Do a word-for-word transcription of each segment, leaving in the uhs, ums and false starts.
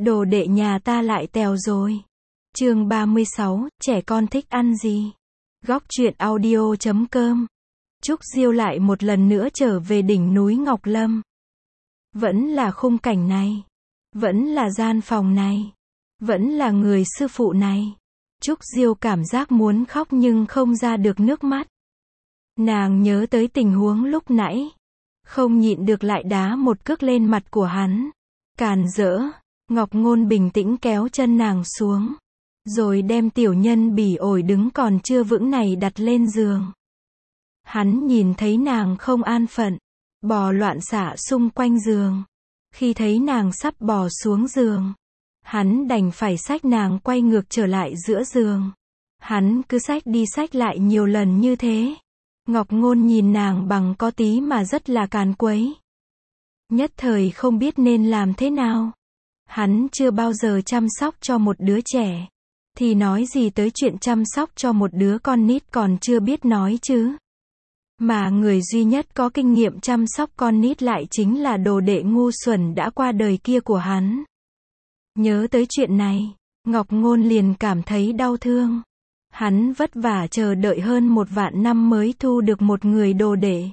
Đồ đệ nhà ta lại tèo rồi. Chương ba mươi sáu, trẻ con thích ăn gì? Góc truyện audio chấm com. Trúc Diêu lại một lần nữa trở về đỉnh núi Ngọc Lâm. Vẫn là khung cảnh này. Vẫn là gian phòng này. Vẫn là người sư phụ này. Trúc Diêu cảm giác muốn khóc nhưng không ra được nước mắt. Nàng nhớ tới tình huống lúc nãy. Không nhịn được lại đá một cước lên mặt của hắn. Càn rỡ. Ngọc Ngôn bình tĩnh kéo chân nàng xuống. Rồi đem tiểu nhân bỉ ổi đứng còn chưa vững này đặt lên giường. Hắn nhìn thấy nàng không an phận. Bò loạn xạ xung quanh giường. Khi thấy nàng sắp bò xuống giường. Hắn đành phải xách nàng quay ngược trở lại giữa giường. Hắn cứ xách đi xách lại nhiều lần như thế. Ngọc Ngôn nhìn nàng bằng có tí mà rất là càn quấy. Nhất thời không biết nên làm thế nào. Hắn chưa bao giờ chăm sóc cho một đứa trẻ. Thì nói gì tới chuyện chăm sóc cho một đứa con nít còn chưa biết nói chứ. Mà người duy nhất có kinh nghiệm chăm sóc con nít lại chính là đồ đệ ngu xuẩn đã qua đời kia của hắn. Nhớ tới chuyện này, Ngọc Ngôn liền cảm thấy đau thương. Hắn vất vả chờ đợi hơn một vạn năm mới thu được một người đồ đệ.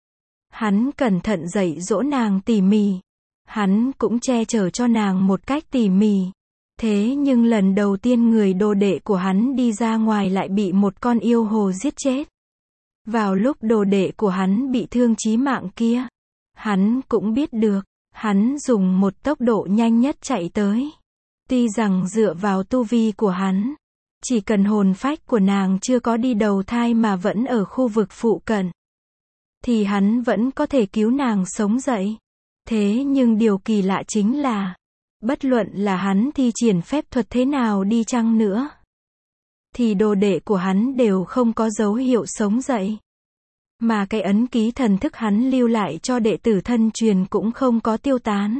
Hắn cẩn thận dạy dỗ nàng tỉ mỉ. Hắn cũng che chở cho nàng một cách tỉ mỉ. Thế nhưng lần đầu tiên người đồ đệ của hắn đi ra ngoài lại bị một con yêu hồ giết chết. Vào lúc đồ đệ của hắn bị thương chí mạng kia, hắn cũng biết được, hắn dùng một tốc độ nhanh nhất chạy tới. Tuy rằng dựa vào tu vi của hắn, chỉ cần hồn phách của nàng chưa có đi đầu thai mà vẫn ở khu vực phụ cận, thì hắn vẫn có thể cứu nàng sống dậy. Thế nhưng điều kỳ lạ chính là, bất luận là hắn thi triển phép thuật thế nào đi chăng nữa, thì đồ đệ của hắn đều không có dấu hiệu sống dậy. Mà cái ấn ký thần thức hắn lưu lại cho đệ tử thân truyền cũng không có tiêu tán.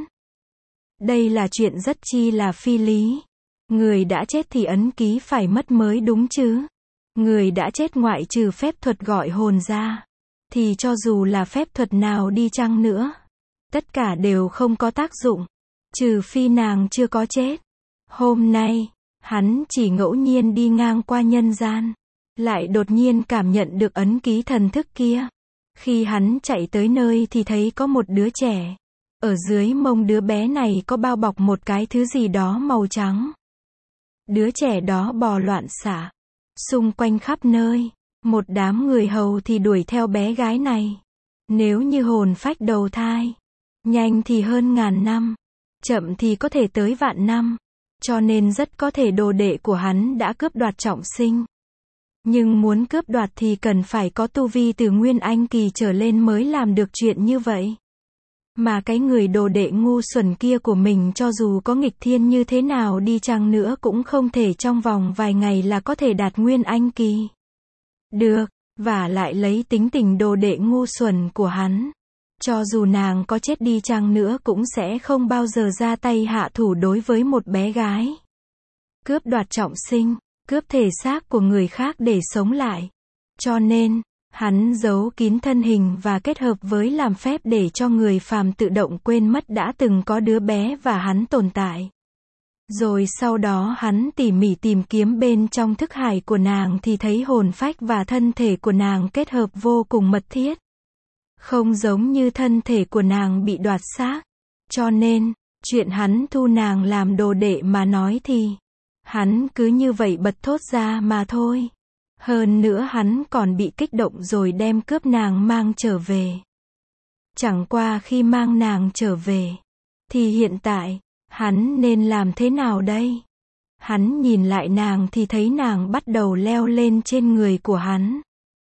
Đây là chuyện rất chi là phi lý. Người đã chết thì ấn ký phải mất mới đúng chứ. Người đã chết ngoại trừ phép thuật gọi hồn ra, thì cho dù là phép thuật nào đi chăng nữa, tất cả đều không có tác dụng. Trừ phi nàng chưa có chết. Hôm nay, hắn chỉ ngẫu nhiên đi ngang qua nhân gian. Lại đột nhiên cảm nhận được ấn ký thần thức kia. Khi hắn chạy tới nơi thì thấy có một đứa trẻ. Ở dưới mông đứa bé này có bao bọc một cái thứ gì đó màu trắng. Đứa trẻ đó bò loạn xạ xung quanh khắp nơi. Một đám người hầu thì đuổi theo bé gái này. Nếu như hồn phách đầu thai, nhanh thì hơn ngàn năm, chậm thì có thể tới vạn năm. Cho nên rất có thể đồ đệ của hắn đã cướp đoạt trọng sinh. Nhưng muốn cướp đoạt thì cần phải có tu vi từ Nguyên Anh kỳ trở lên mới làm được chuyện như vậy. Mà cái người đồ đệ ngu xuẩn kia của mình cho dù có nghịch thiên như thế nào đi chăng nữa cũng không thể trong vòng vài ngày là có thể đạt Nguyên Anh kỳ. Được, và lại lấy tính tình đồ đệ ngu xuẩn của hắn. Cho dù nàng có chết đi chăng nữa cũng sẽ không bao giờ ra tay hạ thủ đối với một bé gái. Cướp đoạt trọng sinh. Cướp thể xác của người khác để sống lại. Cho nên, hắn giấu kín thân hình và kết hợp với làm phép để cho người phàm tự động quên mất đã từng có đứa bé và hắn tồn tại. Rồi sau đó hắn tỉ mỉ tìm kiếm bên trong thức hải của nàng thì thấy hồn phách và thân thể của nàng kết hợp vô cùng mật thiết. Không giống như thân thể của nàng bị đoạt xác. Cho nên, chuyện hắn thu nàng làm đồ đệ mà nói thì hắn cứ như vậy bật thốt ra mà thôi. Hơn nữa hắn còn bị kích động rồi đem cướp nàng mang trở về. Chẳng qua khi mang nàng trở về, thì hiện tại, hắn nên làm thế nào đây? Hắn nhìn lại nàng thì thấy nàng bắt đầu leo lên trên người của hắn.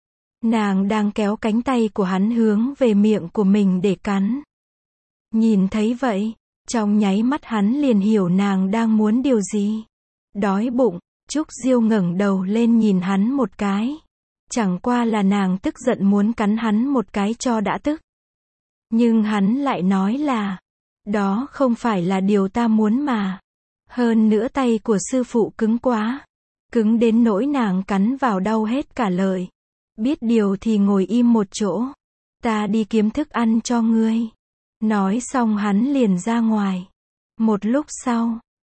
Nàng đang kéo cánh tay của hắn hướng về miệng của mình để cắn. Nhìn thấy vậy, trong nháy mắt hắn liền hiểu nàng đang muốn điều gì. Đói bụng, Trúc Diêu ngẩng đầu lên nhìn hắn một cái. Chẳng qua là nàng tức giận muốn cắn hắn một cái cho đã tức. Nhưng hắn lại nói là, đó không phải là điều ta muốn mà. Hơn nữa tay của sư phụ cứng quá. Cứng đến nỗi nàng cắn vào đau hết cả lợi. Biết điều thì ngồi im một chỗ. Ta đi kiếm thức ăn cho ngươi. Nói xong hắn liền ra ngoài. Một lúc sau,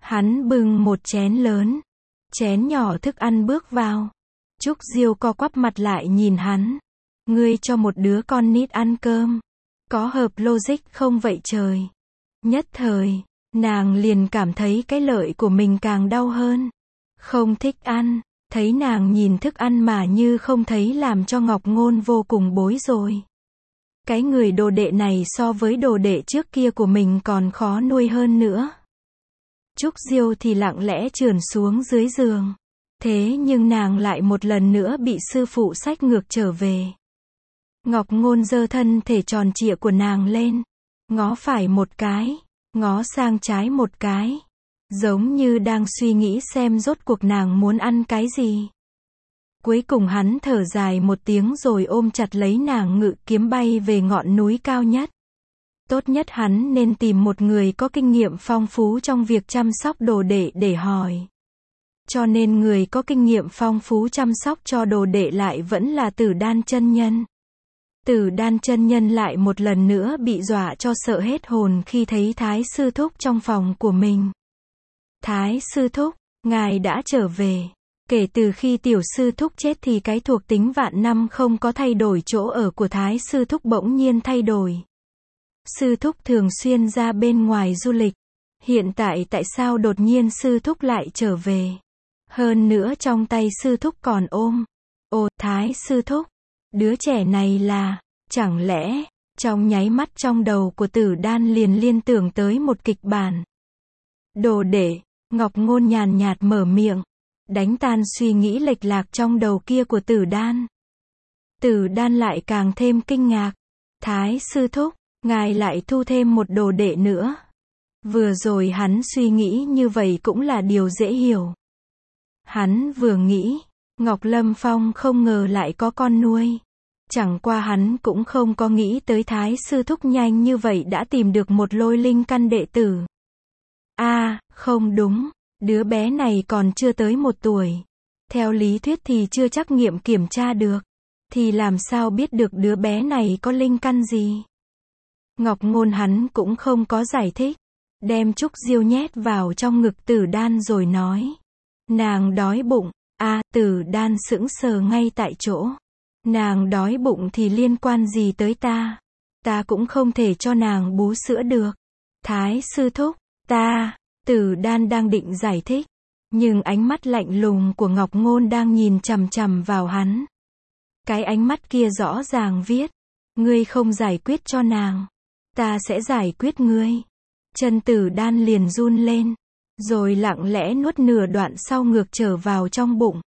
Hắn bưng một chén lớn, chén nhỏ thức ăn bước vào. Trúc Diêu co quắp mặt lại nhìn hắn. Ngươi cho một đứa con nít ăn cơm. Có hợp logic không vậy trời? Nhất thời, nàng liền cảm thấy cái lợi của mình càng đau hơn. Không thích ăn, thấy nàng nhìn thức ăn mà như không thấy làm cho Ngọc Ngôn vô cùng bối rối. Cái người đồ đệ này so với đồ đệ trước kia của mình còn khó nuôi hơn nữa. Trúc Diêu thì lặng lẽ trườn xuống dưới giường. Thế nhưng nàng lại một lần nữa bị sư phụ xách ngược trở về. Ngọc Ngôn giơ thân thể tròn trịa của nàng lên. Ngó phải một cái, ngó sang trái một cái. Giống như đang suy nghĩ xem rốt cuộc nàng muốn ăn cái gì. Cuối cùng hắn thở dài một tiếng rồi ôm chặt lấy nàng ngự kiếm bay về ngọn núi cao nhất. Tốt nhất hắn nên tìm một người có kinh nghiệm phong phú trong việc chăm sóc đồ đệ để hỏi. Cho nên người có kinh nghiệm phong phú chăm sóc cho đồ đệ lại vẫn là Tử Đan chân nhân. Tử Đan chân nhân lại một lần nữa bị dọa cho sợ hết hồn khi thấy Thái sư thúc trong phòng của mình. Thái sư thúc, ngài đã trở về. Kể từ khi tiểu sư thúc chết thì cái thuộc tính vạn năm không có thay đổi chỗ ở của Thái sư thúc bỗng nhiên thay đổi. Sư thúc thường xuyên ra bên ngoài du lịch. Hiện tại tại sao đột nhiên sư thúc lại trở về? Hơn nữa trong tay sư thúc còn ôm. Ồ, Thái sư thúc. Đứa trẻ này là, chẳng lẽ, trong nháy mắt trong đầu của Tử Đan liền liên tưởng tới một kịch bản. Đồ đệ, Ngọc Ngôn nhàn nhạt mở miệng, đánh tan suy nghĩ lệch lạc trong đầu kia của Tử Đan. Tử Đan lại càng thêm kinh ngạc. Thái sư thúc, ngài lại thu thêm một đồ đệ nữa. Vừa rồi hắn suy nghĩ như vậy cũng là điều dễ hiểu. Hắn vừa nghĩ, Ngọc Lâm Phong không ngờ lại có con nuôi. Chẳng qua hắn cũng không có nghĩ tới Thái sư thúc nhanh như vậy đã tìm được một lôi linh căn đệ tử. A, à, không đúng, đứa bé này còn chưa tới một tuổi. Theo lý thuyết thì chưa chắc nghiệm kiểm tra được. Thì làm sao biết được đứa bé này có linh căn gì? Ngọc Ngôn hắn cũng không có giải thích. Đem Trúc Diêu nhét vào trong ngực Tử Đan rồi nói. Nàng đói bụng. A, à, Tử Đan sững sờ ngay tại chỗ. Nàng đói bụng thì liên quan gì tới ta? Ta cũng không thể cho nàng bú sữa được. Thái sư thúc, ta, Tử Đan đang định giải thích. Nhưng ánh mắt lạnh lùng của Ngọc Ngôn đang nhìn chằm chằm vào hắn. Cái ánh mắt kia rõ ràng viết. Ngươi không giải quyết cho nàng. Ta sẽ giải quyết ngươi. Chân Tử Đan liền run lên. Rồi lặng lẽ nuốt nửa đoạn sau ngược trở vào trong bụng.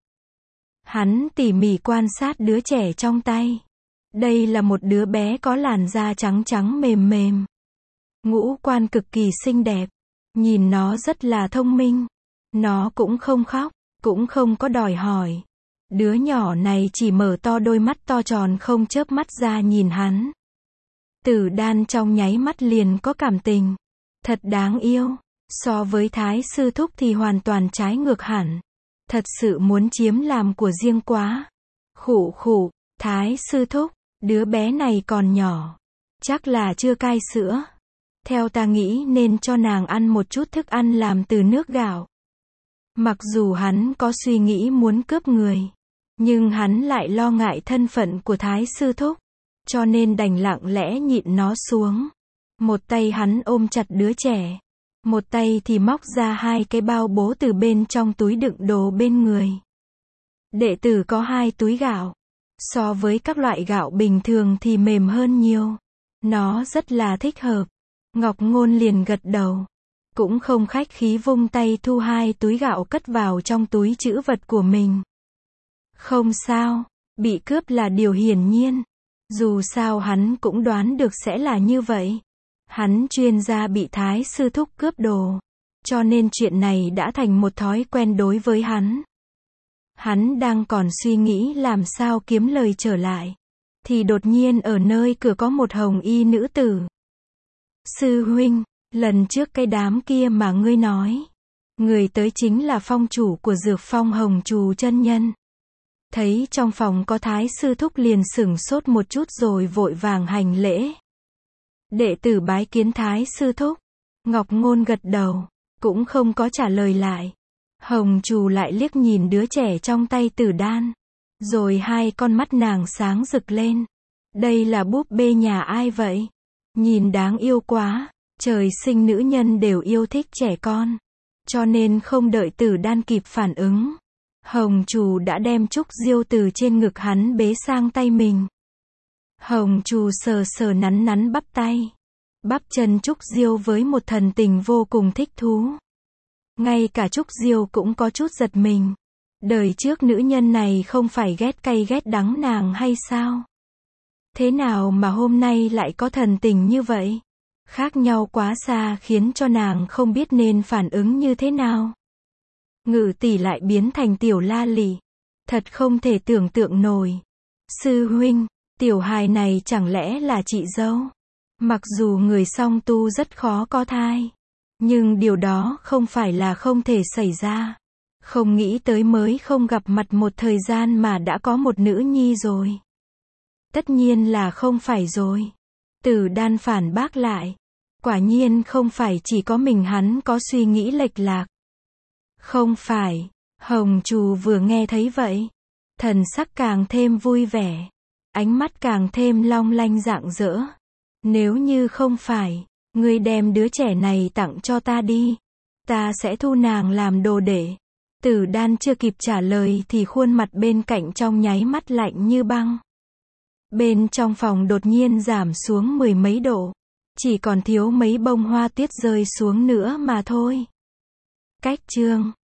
Hắn tỉ mỉ quan sát đứa trẻ trong tay. Đây là một đứa bé có làn da trắng trắng mềm mềm. Ngũ quan cực kỳ xinh đẹp. Nhìn nó rất là thông minh. Nó cũng không khóc, cũng không có đòi hỏi. Đứa nhỏ này chỉ mở to đôi mắt to tròn không chớp mắt ra nhìn hắn. Tử Đan trong nháy mắt liền có cảm tình. Thật đáng yêu. So với Thái sư thúc thì hoàn toàn trái ngược hẳn. Thật sự muốn chiếm làm của riêng quá. Khụ khụ, Thái sư thúc, đứa bé này còn nhỏ. Chắc là chưa cai sữa. Theo ta nghĩ nên cho nàng ăn một chút thức ăn làm từ nước gạo. Mặc dù hắn có suy nghĩ muốn cướp người. Nhưng hắn lại lo ngại thân phận của Thái sư thúc. Cho nên đành lặng lẽ nhịn nó xuống. Một tay hắn ôm chặt đứa trẻ. Một tay thì móc ra hai cái bao bố từ bên trong túi đựng đồ bên người. Đệ tử có hai túi gạo. So với các loại gạo bình thường thì mềm hơn nhiều. Nó rất là thích hợp. Ngọc Ngôn liền gật đầu. Cũng không khách khí vung tay thu hai túi gạo cất vào trong túi trữ vật của mình. Không sao, bị cướp là điều hiển nhiên. Dù sao hắn cũng đoán được sẽ là như vậy. Hắn chuyên gia bị Thái sư thúc cướp đồ. Cho nên chuyện này đã thành một thói quen đối với hắn. Hắn đang còn suy nghĩ làm sao kiếm lời trở lại. Thì đột nhiên ở nơi cửa có một hồng y nữ tử. Sư huynh, lần trước cái đám kia mà ngươi nói. Người tới chính là phong chủ của Dược Phong Hồng Trù chân nhân. Thấy trong phòng có Thái sư thúc liền sửng sốt một chút rồi vội vàng hành lễ. Đệ tử bái kiến Thái sư thúc. Ngọc Ngôn gật đầu. cũng không có trả lời lại. Hồng Trù lại liếc nhìn đứa trẻ trong tay Tử Đan. Rồi hai con mắt nàng sáng rực lên. Đây là búp bê nhà ai vậy? Nhìn đáng yêu quá. Trời sinh nữ nhân đều yêu thích trẻ con. Cho nên không đợi Tử Đan kịp phản ứng. Hồng Trù đã đem Trúc Diêu từ trên ngực hắn bế sang tay mình. Hồng Trù sờ sờ nắn nắn bắp tay, bắp chân Trúc Diêu với một thần tình vô cùng thích thú. Ngay cả Trúc Diêu cũng có chút giật mình. Đời trước nữ nhân này không phải ghét cay ghét đắng nàng hay sao? Thế nào mà hôm nay lại có thần tình như vậy? Khác nhau quá xa khiến cho nàng không biết nên phản ứng như thế nào. Ngự tỷ lại biến thành tiểu la lị. Thật không thể tưởng tượng nổi. Sư huynh, tiểu hài này chẳng lẽ là chị dâu? Mặc dù người song tu rất khó có thai, nhưng điều đó không phải là không thể xảy ra. Không nghĩ tới mới không gặp mặt một thời gian mà đã có một nữ nhi rồi. Tất nhiên là không phải rồi. Tử Đan phản bác lại. Quả nhiên không phải chỉ có mình hắn có suy nghĩ lệch lạc. Không phải. Hồng Trù vừa nghe thấy vậy, thần sắc càng thêm vui vẻ, ánh mắt càng thêm long lanh rạng rỡ. Nếu như không phải, ngươi đem đứa trẻ này tặng cho ta đi, ta sẽ thu nàng làm đồ đệ. Tử Đan chưa kịp trả lời thì khuôn mặt bên cạnh trong nháy mắt lạnh như băng. Bên trong phòng đột nhiên giảm xuống mười mấy độ, chỉ còn thiếu mấy bông hoa tuyết rơi xuống nữa mà thôi. Cách chương